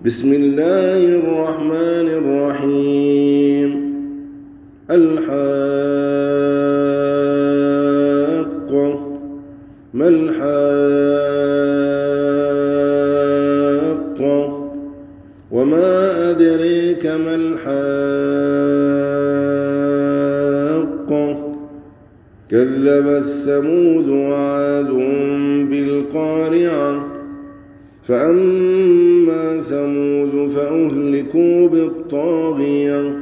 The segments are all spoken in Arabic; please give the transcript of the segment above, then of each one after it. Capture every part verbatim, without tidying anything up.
بسم الله الرحمن الرحيم. الحاقة. ما الحاقة؟ وما أدريك ما الحاقة؟ كذبت ثمود وعاد بالقارعة. فأما ثمود فأهلكوا بالطاغية،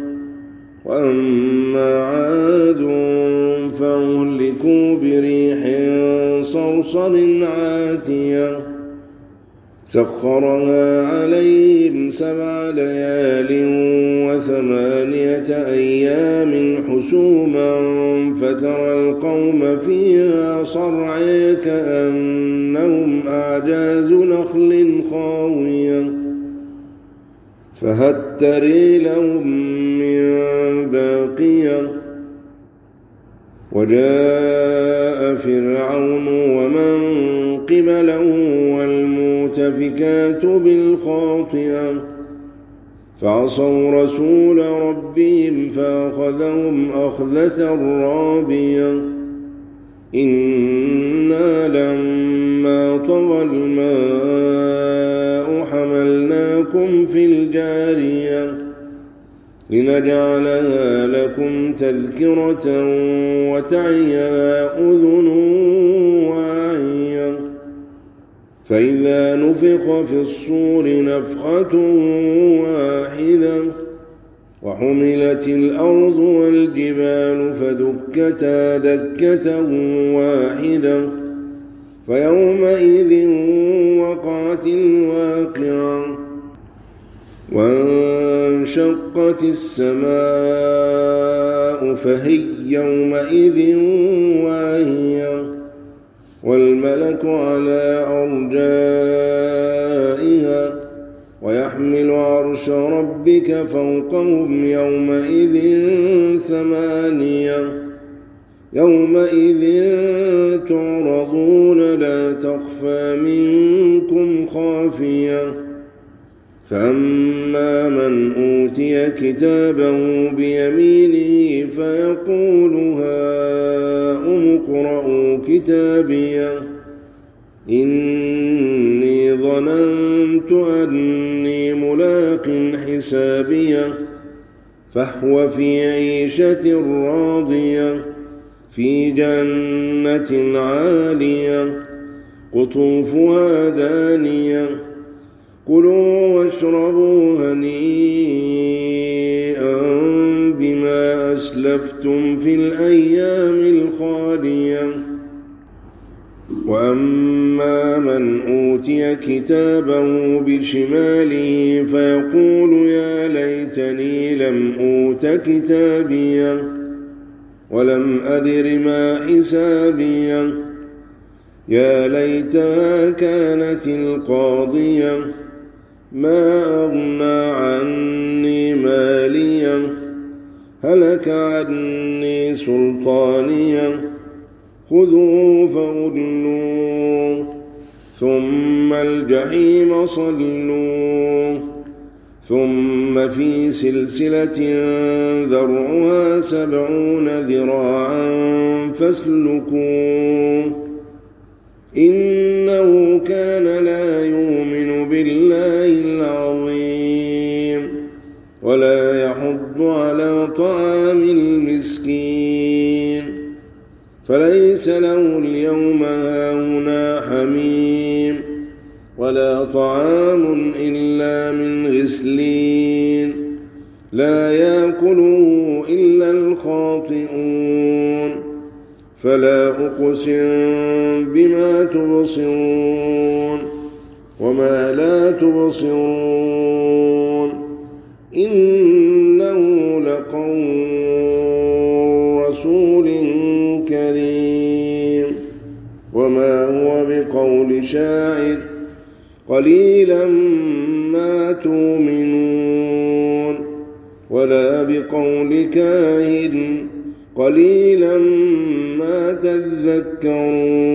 وأما عاد فأهلكوا بريح صرصر عاتية سخرها عليهم سبع ليال وثمانية أيام حسوما فترى القوم فيها صرعى كأنهم أعجاز نخل خاوية فهل ترى لهم من باقية. وجاء فرعون ومن قبله والمؤتفكات بالخاطئة فعصوا رسول ربهم فأخذهم أخذة رابية. إنا لما طغى الماء حملناكم في الجارية لنجعلها لكم تذكرة وتعيها أذن واعية. فإذا نفخ في الصور نفخة واحدة وحملت الأرض والجبال فدكتا دكة واحدة فيومئذ وقعت الواقعة وانشقت السماء فهي يومئذ واهية والملك على أرجائها ويحمل عرش ربك فوقهم يومئذ ثمانية. يومئذ تعرضون لا تخفى منكم خافية. فأما من أوتي كتابه بيمينه فيقول هاؤم اقرءوا كتابيه إني ظننت أني ملاق حسابيه فهو في عيشة راضية في جنة عالية قطوفها دانية كلوا واشربوا هنيئا بما أسلفتم في الأيام الخالية. وأما من أوتي كتابه بشماله فيقول يا ليتني لم أوت كتابيه ولم أدر ما حسابيه يا ليتها كانت القاضية ما أغنى عني مالية هلك عني سلطانية خذوه فغلوه ثم الجحيم صلوه ثم في سلسلة ذرعها سبعون ذراعا فاسلكوه إنه كان لا يؤمن بالله العظيم ولا يحض على طعام المسكين فليس له اليوم هاهنا حميم ولا طعام إلا من غسلين لا يأكله إلا الخاطئون. فلا أقسم بما تبصرون وما لا تبصرون إنه لقول رسول كريم وما هو بقول شاعر قليلا ما تؤمنون ولا بقول كاهن قليلا ما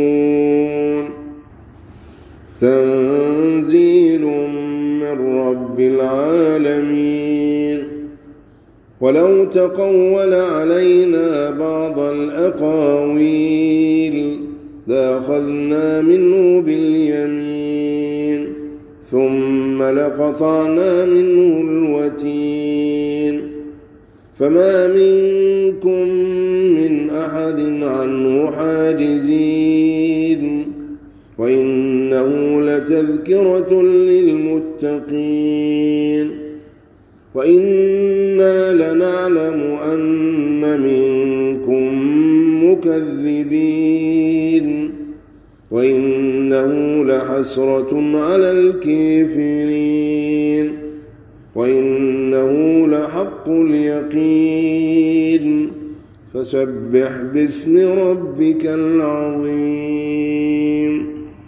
تذكرون. تنزيل من رب رب العالمين. ولو تقول علينا بعض الأقاويل لأخذنا منه باليمين ثم لقطعنا منه الوتين فما منكم من أحد عنه حاجزين وإنه لتذكرة للمتقين وإنا لنعلم أن منكم مكذبين وإنه لحسرة على الكافرين وإنه لحق اليقين فسبح باسم ربك العظيم.